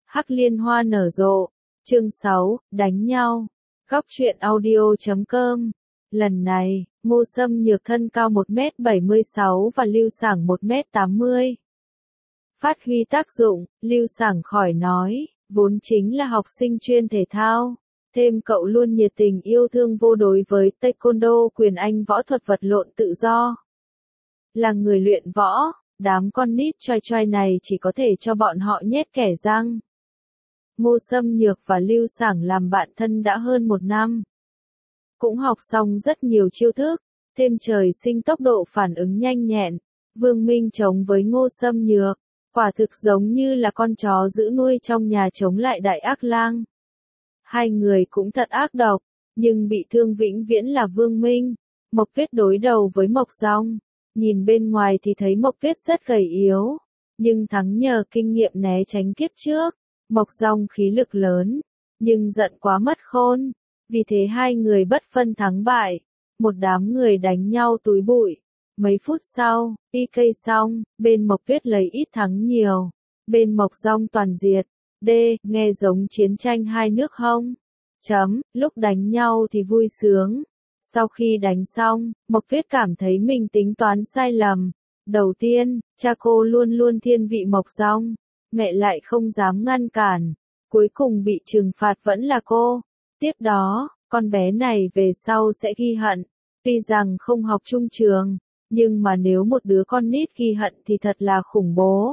Hắc liên hoa nở rộ. Chương 6, đánh nhau. Góc truyện audio.com. Lần này, Ngô Sâm Nhược thân cao 1m76 và Lưu Sảng 1m80. Phát huy tác dụng, Lưu Sảng khỏi nói, vốn chính là học sinh chuyên thể thao. Thêm cậu luôn nhiệt tình yêu thương vô đối với taekwondo, quyền Anh, võ thuật vật lộn tự do. Là người luyện võ, đám con nít choai choai này chỉ có thể cho bọn họ nhét kẻ răng. Ngô Sâm Nhược và Lưu Sảng làm bạn thân đã hơn 1 năm. Cũng học xong rất nhiều chiêu thức, thêm trời sinh tốc độ phản ứng nhanh nhẹn. Vương Minh chống với Ngô Sâm Nhược, quả thực giống như là con chó giữ nuôi trong nhà chống lại đại ác lang. Hai người cũng thật ác độc, nhưng bị thương vĩnh viễn là Vương Minh. Mộc Tuyết đối đầu với Mộc Dong. Nhìn bên ngoài thì thấy Mộc Tuyết rất gầy yếu, nhưng thắng nhờ kinh nghiệm né tránh kiếp trước. Mộc Dong khí lực lớn, nhưng giận quá mất khôn. Vì thế hai người bất phân thắng bại. Một đám người đánh nhau túi bụi. Mấy phút sau, PK xong, bên Mộc Tuyết lấy ít thắng nhiều. Bên Mộc Dong toàn diệt. Nghe giống chiến tranh hai nước không? Lúc đánh nhau thì vui sướng. Sau khi đánh xong, Mộc Tuyết cảm thấy mình tính toán sai lầm. Đầu tiên, cha cô luôn luôn thiên vị Mộc Dong. Mẹ lại không dám ngăn cản. Cuối cùng bị trừng phạt vẫn là cô. Tiếp đó, con bé này về sau sẽ ghi hận. Tuy rằng không học chung trường, nhưng mà nếu một đứa con nít ghi hận thì thật là khủng bố.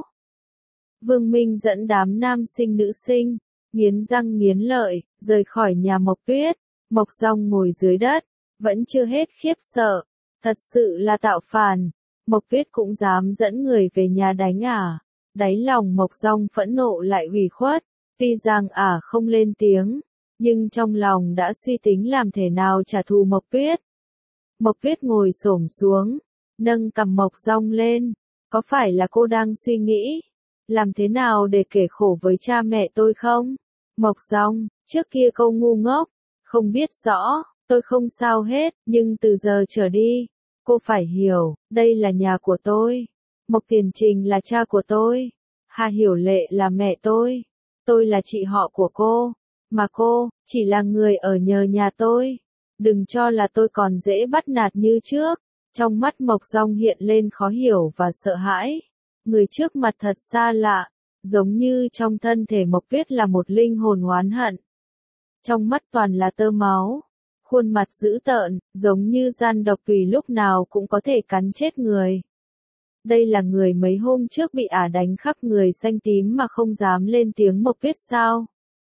Vương Minh dẫn đám nam sinh nữ sinh, nghiến răng nghiến lợi, rời khỏi nhà Mộc Tuyết. Mộc Dong ngồi dưới đất, vẫn chưa hết khiếp sợ. Thật sự là tạo phản. Mộc Tuyết cũng dám dẫn người về nhà đánh à? Đáy lòng Mộc Dong phẫn nộ lại ủy khuất. Tuy rằng không lên tiếng, nhưng trong lòng đã suy tính làm thế nào trả thù Mộc Tuyết. Mộc Tuyết ngồi xổm xuống, nâng cằm Mộc Dong lên. Có phải là cô đang suy nghĩ làm thế nào để kể khổ với cha mẹ tôi không? Mộc Dong, trước kia cô ngu ngốc, không biết rõ, tôi không sao hết, nhưng từ giờ trở đi, cô phải hiểu, đây là nhà của tôi. Mộc Tiền Trình là cha của tôi. Hà Hiểu Lệ là mẹ tôi. Tôi là chị họ của cô. Mà cô, chỉ là người ở nhờ nhà tôi. Đừng cho là tôi còn dễ bắt nạt như trước. Trong mắt Mộc Dong hiện lên khó hiểu và sợ hãi. Người trước mặt thật xa lạ, giống như trong thân thể Mộc Tuyết là một linh hồn oán hận. Trong mắt toàn là tơ máu, khuôn mặt dữ tợn, giống như gian độc tùy lúc nào cũng có thể cắn chết người. Đây là người mấy hôm trước bị đánh khắp người xanh tím mà không dám lên tiếng Mộc Tuyết sao?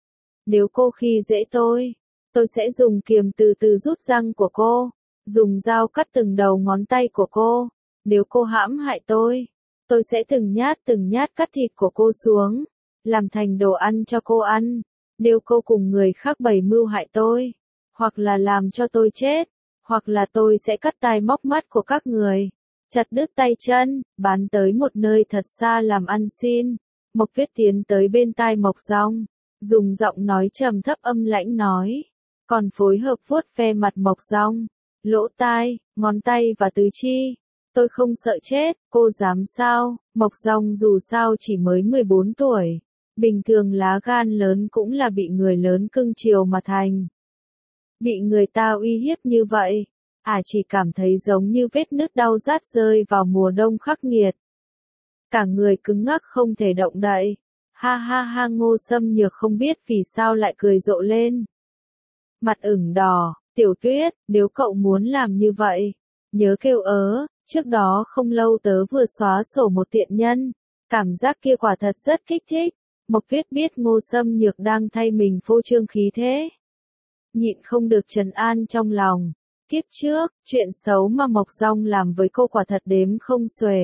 Nếu cô khi dễ tôi sẽ dùng kiềm từ từ rút răng của cô, dùng dao cắt từng đầu ngón tay của cô. Nếu cô hãm hại tôi sẽ từng nhát cắt thịt của cô xuống, làm thành đồ ăn cho cô ăn. Nếu cô cùng người khác bày mưu hại tôi, hoặc là làm cho tôi chết, hoặc là tôi sẽ cắt tai móc mắt của các người, chặt đứt tay chân, bán tới một nơi thật xa làm ăn xin. Mộc Tuyết tiến tới bên tai Mộc Dong, dùng giọng nói trầm thấp âm lãnh nói, còn phối hợp vuốt ve mặt Mộc Dong, lỗ tai, ngón tay và tứ chi. Tôi không sợ chết, cô dám sao? Mộc Dong dù sao chỉ mới 14 tuổi. Bình thường lá gan lớn cũng là bị người lớn cưng chiều mà thành. Bị người ta uy hiếp như vậy, chỉ cảm thấy giống như vết nứt đau rát rơi vào mùa đông khắc nghiệt. Cả người cứng ngắc không thể động đậy. Ha ha ha, Ngô Sâm Nhược không biết vì sao lại cười rộ lên. Mặt ửng đỏ, Tiểu Tuyết, nếu cậu muốn làm như vậy, nhớ kêu ớ. Trước đó không lâu tớ vừa xóa sổ một tiện nhân. Cảm giác kia quả thật rất kích thích. Mộc Tuyết biết Ngô Sâm Nhược đang thay mình phô trương khí thế. Nhịn không được trấn an trong lòng. Kiếp trước, chuyện xấu mà Mộc Dong làm với cô quả thật đếm không xuể.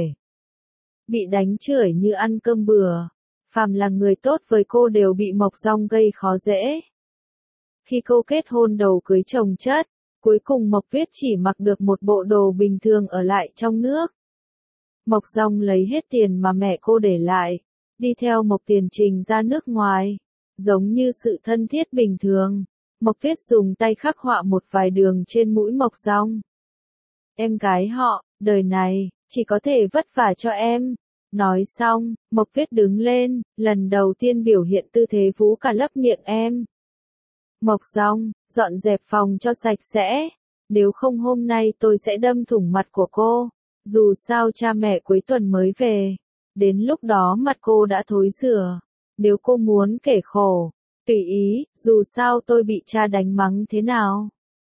Bị đánh chửi như ăn cơm bừa. Phàm là người tốt với cô đều bị Mộc Dong gây khó dễ. Khi cô kết hôn đầu cưới chồng chất, cuối cùng Mộc Tuyết chỉ mặc được một bộ đồ bình thường ở lại trong nước. Mộc Dong lấy hết tiền mà mẹ cô để lại, đi theo Mộc Tiền Trình ra nước ngoài. Giống như sự thân thiết bình thường, Mộc Tuyết dùng tay khắc họa một vài đường trên mũi Mộc Dong. Em gái họ, đời này, chỉ có thể vất vả cho em. Nói xong, Mộc Tuyết đứng lên, lần đầu tiên biểu hiện tư thế vú cả lấp miệng em. Mộc Rong, dọn dẹp phòng cho sạch sẽ. Nếu không hôm nay tôi sẽ đâm thủng mặt của cô. Dù sao cha mẹ cuối tuần mới về. Đến lúc đó mặt cô đã thối rữa. Nếu cô muốn kể khổ, tùy ý, dù sao tôi bị cha đánh mắng thế nào.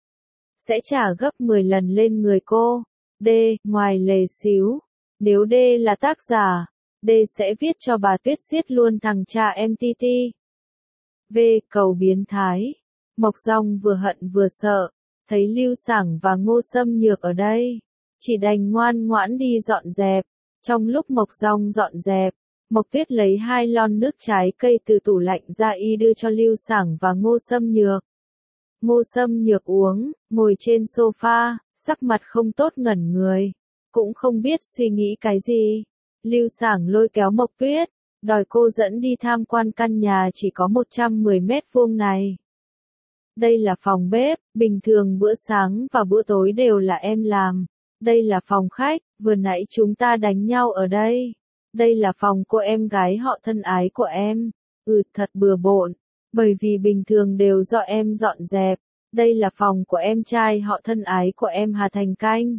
Sẽ trả gấp 10 lần lên người cô. D. Ngoài lề xíu. Nếu D là tác giả, D sẽ viết cho bà Tuyết giết luôn thằng cha MTT. V. Cầu biến thái. Mộc Rong vừa hận vừa sợ, thấy Lưu Sảng và Ngô Xâm Nhược ở đây, chỉ đành ngoan ngoãn đi dọn dẹp. Trong lúc Mộc Rong dọn dẹp, Mộc Tuyết lấy 2 lon nước trái cây từ tủ lạnh ra y đưa cho Lưu Sảng và Ngô Xâm Nhược. Ngô Xâm Nhược uống, ngồi trên sofa, sắc mặt không tốt ngẩn người, cũng không biết suy nghĩ cái gì. Lưu Sảng lôi kéo Mộc Tuyết, đòi cô dẫn đi tham quan căn nhà chỉ có 110 mét vuông này. Đây là phòng bếp, bình thường bữa sáng và bữa tối đều là em làm. Đây là phòng khách, vừa nãy chúng ta đánh nhau ở đây. Đây là phòng cô em gái họ thân ái của em. Thật bừa bộn, bởi vì bình thường đều do em dọn dẹp. Đây là phòng của em trai họ thân ái của em Hà Thành Canh.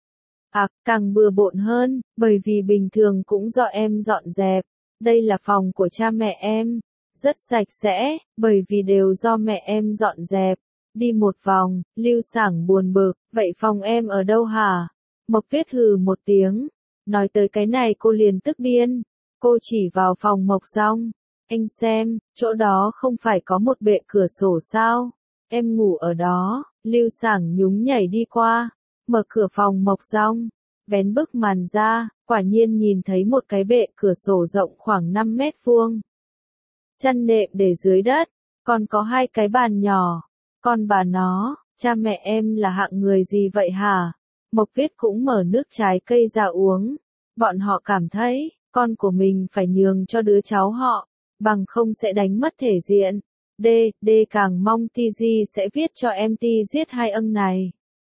Càng bừa bộn hơn, bởi vì bình thường cũng do em dọn dẹp. Đây là phòng của cha mẹ em. Rất sạch sẽ, bởi vì đều do mẹ em dọn dẹp. Đi một vòng, Lưu Sảng buồn bực, vậy phòng em ở đâu hả? Mộc Tuyết hừ một tiếng, nói tới cái này cô liền tức điên. Cô chỉ vào phòng Mộc Rong. Anh xem, chỗ đó không phải có một bệ cửa sổ sao? Em ngủ ở đó. Lưu Sảng nhún nhảy đi qua, mở cửa phòng Mộc Rong, vén bức màn ra, quả nhiên nhìn thấy một cái bệ cửa sổ rộng khoảng 5 mét vuông. Chăn nệm để dưới đất, còn có 2 cái bàn nhỏ. Con bà nó, cha mẹ em là hạng người gì vậy hả? Mộc Tuyết cũng mở nước trái cây ra uống. Bọn họ cảm thấy, con của mình phải nhường cho đứa cháu họ, bằng không sẽ đánh mất thể diện. D càng mong TG sẽ viết cho em giết 2 âng này.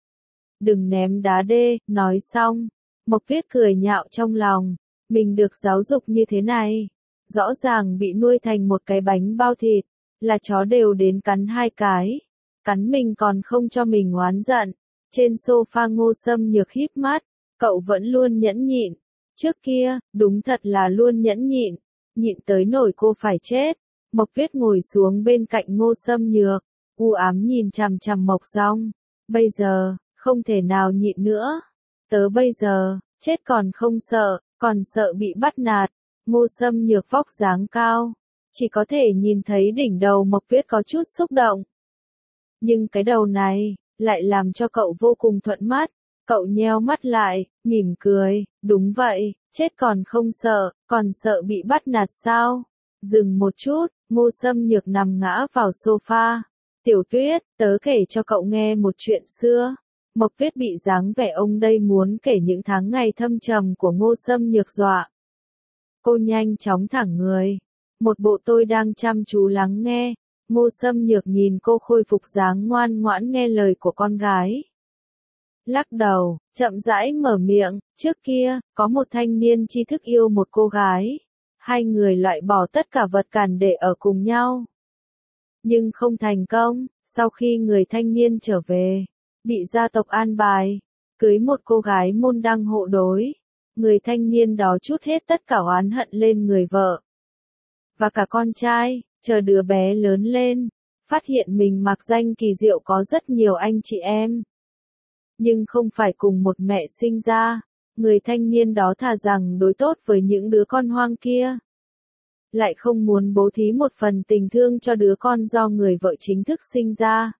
Đừng ném đá D, nói xong. Mộc Tuyết cười nhạo trong lòng, mình được giáo dục như thế này. Rõ ràng bị nuôi thành một cái bánh bao thịt, là chó đều đến cắn 2 cái. Cắn mình còn không cho mình oán giận. Trên sofa Ngô Xâm Nhược híp mắt, cậu vẫn luôn nhẫn nhịn. Trước kia, đúng thật là luôn nhẫn nhịn, nhịn tới nỗi cô phải chết. Mộc Tuyết ngồi xuống bên cạnh Ngô Xâm Nhược, u ám nhìn chằm chằm Mộc Rong. Bây giờ, không thể nào nhịn nữa. Tớ bây giờ, chết còn không sợ, còn sợ bị bắt nạt. Ngô Xâm Nhược vóc dáng cao, chỉ có thể nhìn thấy đỉnh đầu Mộc Tuyết có chút xúc động. Nhưng cái đầu này, lại làm cho cậu vô cùng thuận mắt. Cậu nheo mắt lại, mỉm cười, đúng vậy, chết còn không sợ, còn sợ bị bắt nạt sao? Dừng một chút, Ngô Xâm Nhược nằm ngã vào sofa. Tiểu Tuyết, tớ kể cho cậu nghe một chuyện xưa. Mộc Tuyết bị dáng vẻ ông đây muốn kể những tháng ngày thâm trầm của Ngô Xâm Nhược dọa. Cô nhanh chóng thẳng người. Một bộ tôi đang chăm chú lắng nghe. Ngô Xâm Nhược nhìn cô khôi phục dáng ngoan ngoãn nghe lời của con gái. Lắc đầu, chậm rãi mở miệng, trước kia, có một thanh niên tri thức yêu một cô gái. 2 người loại bỏ tất cả vật cản để ở cùng nhau. Nhưng không thành công, sau khi người thanh niên trở về, bị gia tộc an bài, cưới một cô gái môn đăng hộ đối. Người thanh niên đó trút hết tất cả oán hận lên người vợ. Và cả con trai, chờ đứa bé lớn lên, phát hiện mình mặc danh kỳ diệu có rất nhiều anh chị em. Nhưng không phải cùng một mẹ sinh ra, người thanh niên đó thà rằng đối tốt với những đứa con hoang kia. Lại không muốn bố thí một phần tình thương cho đứa con do người vợ chính thức sinh ra.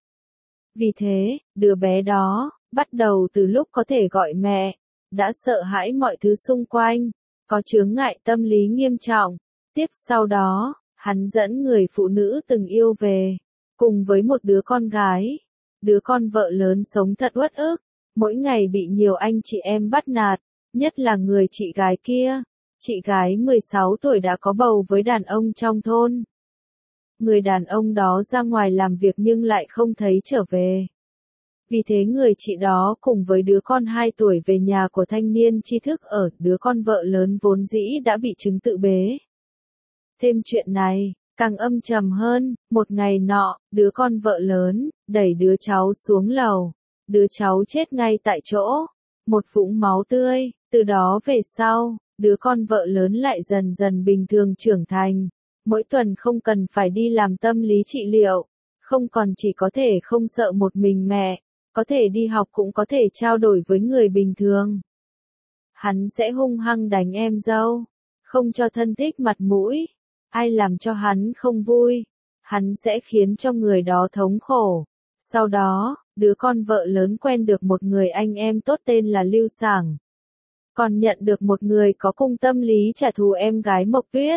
Vì thế, đứa bé đó, bắt đầu từ lúc có thể gọi mẹ, đã sợ hãi mọi thứ xung quanh, có chướng ngại tâm lý nghiêm trọng. Tiếp sau đó, hắn dẫn người phụ nữ từng yêu về, cùng với một đứa con gái. Đứa con vợ lớn sống thật uất ức, mỗi ngày bị nhiều anh chị em bắt nạt, nhất là người chị gái kia. Chị gái 16 tuổi đã có bầu với đàn ông trong thôn. Người đàn ông đó ra ngoài làm việc nhưng lại không thấy trở về. Vì thế người chị đó cùng với đứa con 2 tuổi về nhà của thanh niên tri thức ở, đứa con vợ lớn vốn dĩ đã bị chứng tự bế. Thêm chuyện này, càng âm trầm hơn, một ngày nọ, đứa con vợ lớn, đẩy đứa cháu xuống lầu. Đứa cháu chết ngay tại chỗ. Một vũng máu tươi, từ đó về sau, đứa con vợ lớn lại dần dần bình thường trưởng thành. Mỗi tuần không cần phải đi làm tâm lý trị liệu. Không còn chỉ có thể không sợ một mình mẹ, có thể đi học cũng có thể trao đổi với người bình thường. Hắn sẽ hung hăng đánh em dâu, không cho thân thích mặt mũi. Ai làm cho hắn không vui, hắn sẽ khiến cho người đó thống khổ. Sau đó, đứa con vợ lớn quen được một người anh em tốt tên là Lưu Sảng. Còn nhận được một người có cùng tâm lý trả thù em gái Mộc Tuyết.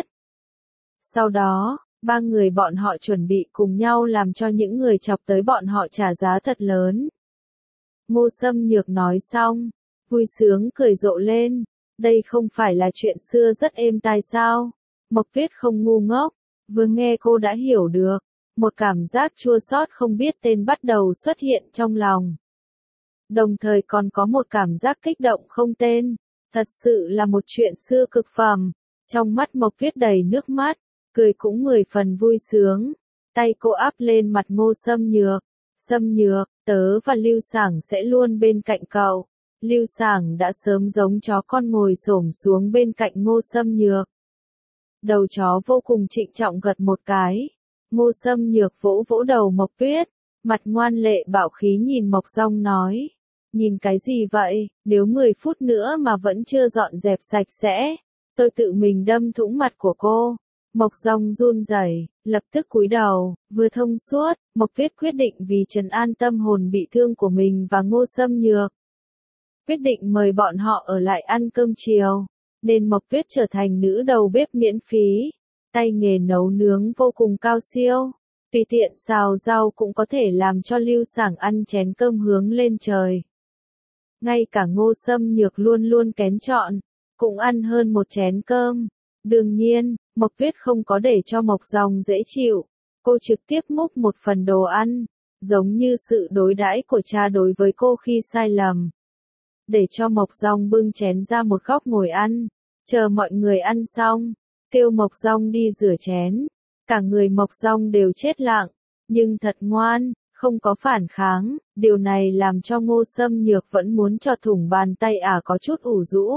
Sau đó, ba người bọn họ chuẩn bị cùng nhau làm cho những người chọc tới bọn họ trả giá thật lớn. Ngô Sâm Nhược nói xong, vui sướng cười rộ lên. Đây không phải là chuyện xưa rất êm tai sao? Mộc Tuyết không ngu ngốc, vừa nghe cô đã hiểu được. Một cảm giác chua xót không biết tên bắt đầu xuất hiện trong lòng. Đồng thời còn có một cảm giác kích động không tên. Thật sự là một chuyện xưa cực phẩm. Trong mắt Mộc Tuyết đầy nước mắt, cười cũng 10 phần vui sướng. Tay cô áp lên mặt Ngô Sâm Nhược. Sâm Nhược, tớ và Lưu Sảng sẽ luôn bên cạnh cậu. Lưu Sảng đã sớm giống chó con ngồi xổm xuống bên cạnh Ngô Sâm Nhược. Đầu chó vô cùng trịnh trọng gật một cái. Ngô Sâm Nhược vỗ vỗ đầu Mộc Tuyết, mặt ngoan lệ bảo khí nhìn Mộc Dong nói. Nhìn cái gì vậy, nếu 10 phút nữa mà vẫn chưa dọn dẹp sạch sẽ, tôi tự mình đâm thủng mặt của cô. Mộc Dong run rẩy, lập tức cúi đầu, vừa thông suốt, Mộc Tuyết quyết định vì trấn an tâm hồn bị thương của mình và Ngô Sâm Nhược. Quyết định mời bọn họ ở lại ăn cơm chiều, nên Mộc Tuyết trở thành nữ đầu bếp miễn phí. Tay nghề nấu nướng vô cùng cao siêu, tùy tiện xào rau cũng có thể làm cho Lưu Sảng ăn chén cơm hướng lên trời. Ngay cả Ngô Sâm Nhược luôn luôn kén chọn, cũng ăn hơn một chén cơm. Đương nhiên, Mộc Tuyết không có để cho Mộc Dong dễ chịu, cô trực tiếp múc một phần đồ ăn, giống như sự đối đãi của cha đối với cô khi sai lầm. Để cho Mộc Dong bưng chén ra một góc ngồi ăn, chờ mọi người ăn xong, kêu Mộc Dong đi rửa chén. Cả người Mộc Dong đều chết lặng, nhưng thật ngoan, không có phản kháng, điều này làm cho Ngô Sâm Nhược vẫn muốn cho thủng bàn tay có chút ủ rũ.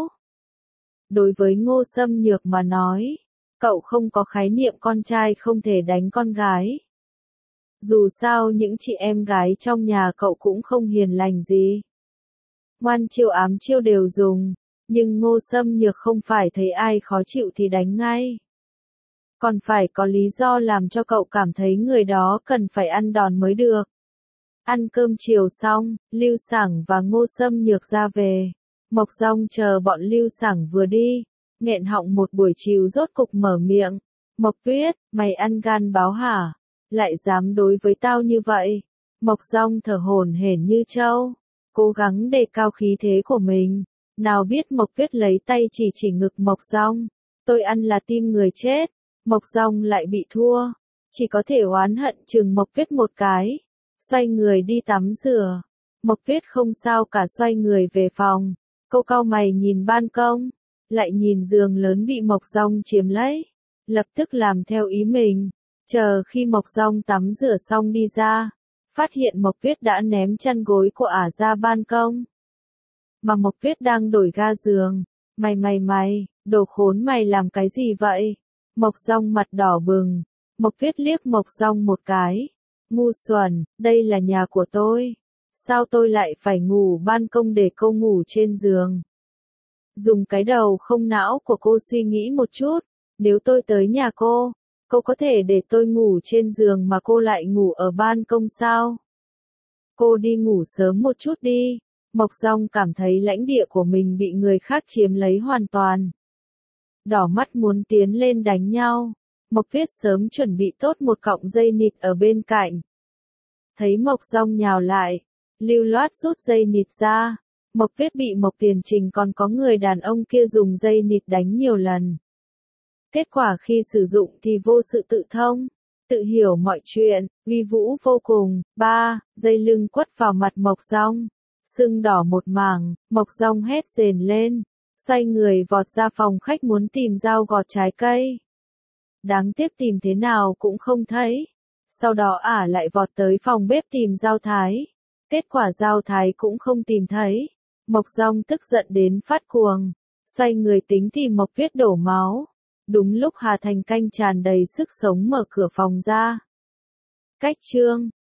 Đối với Ngô Sâm Nhược mà nói, cậu không có khái niệm con trai không thể đánh con gái. Dù sao những chị em gái trong nhà cậu cũng không hiền lành gì. Ngoan chiêu ám chiêu đều dùng, nhưng Ngô Sâm Nhược không phải thấy ai khó chịu thì đánh ngay. Còn phải có lý do làm cho cậu cảm thấy người đó cần phải ăn đòn mới được. Ăn cơm chiều xong, Lưu Sảng và Ngô Sâm Nhược ra về. Mộc Dong chờ bọn Lưu Sảng vừa đi, nghẹn họng một buổi chiều rốt cục mở miệng. Mộc Tuyết, mày ăn gan báo hả? Lại dám đối với tao như vậy? Mộc Dong thở hổn hển như trâu, cố gắng đề cao khí thế của mình. Nào biết Mộc Tuyết lấy tay chỉ ngực Mộc Dong. Tôi ăn là tim người chết. Mộc Dong lại bị thua, chỉ có thể oán hận chừng Mộc Tuyết một cái, xoay người đi tắm rửa. Mộc Tuyết không sao cả xoay người về phòng, cô cau mày nhìn ban công, lại nhìn giường lớn bị Mộc Dong chiếm lấy, lập tức làm theo ý mình. Chờ khi Mộc Dong tắm rửa xong đi ra, phát hiện Mộc Tuyết đã ném chăn gối của ra ban công. Mà Mộc Tuyết đang đổi ga giường. Mày, đồ khốn mày làm cái gì vậy? Mộc Dong mặt đỏ bừng. Mộc Tuyết liếc Mộc Dong một cái. Ngu xuẩn, đây là nhà của tôi. Sao tôi lại phải ngủ ban công để cô ngủ trên giường? Dùng cái đầu không não của cô suy nghĩ một chút. Nếu tôi tới nhà cô có thể để tôi ngủ trên giường mà cô lại ngủ ở ban công sao? Cô đi ngủ sớm một chút đi. Mộc Dong cảm thấy lãnh địa của mình bị người khác chiếm lấy hoàn toàn. Đỏ mắt muốn tiến lên đánh nhau. Mộc Tuyết sớm chuẩn bị tốt một cọng dây nịt ở bên cạnh. Thấy Mộc Dong nhào lại, lưu loát rút dây nịt ra. Mộc Tuyết bị Mộc Tiền Trình còn có người đàn ông kia dùng dây nịt đánh nhiều lần. Kết quả khi sử dụng thì vô sự tự thông. tự hiểu mọi chuyện, uy vũ vô cùng. 3. Dây lưng quất vào mặt Mộc Dong. Sưng đỏ một mảng, Mộc Dong hét rền lên. Xoay người vọt ra phòng khách muốn tìm dao gọt trái cây. Đáng tiếc tìm thế nào cũng không thấy. Sau đó ả lại vọt tới phòng bếp tìm dao thái. Kết quả dao thái cũng không tìm thấy. Mộc Dong tức giận đến phát cuồng. Xoay người tính tìm Mộc Viết đổ máu. Đúng lúc Hà Thành Canh tràn đầy sức sống mở cửa phòng ra. Cách chương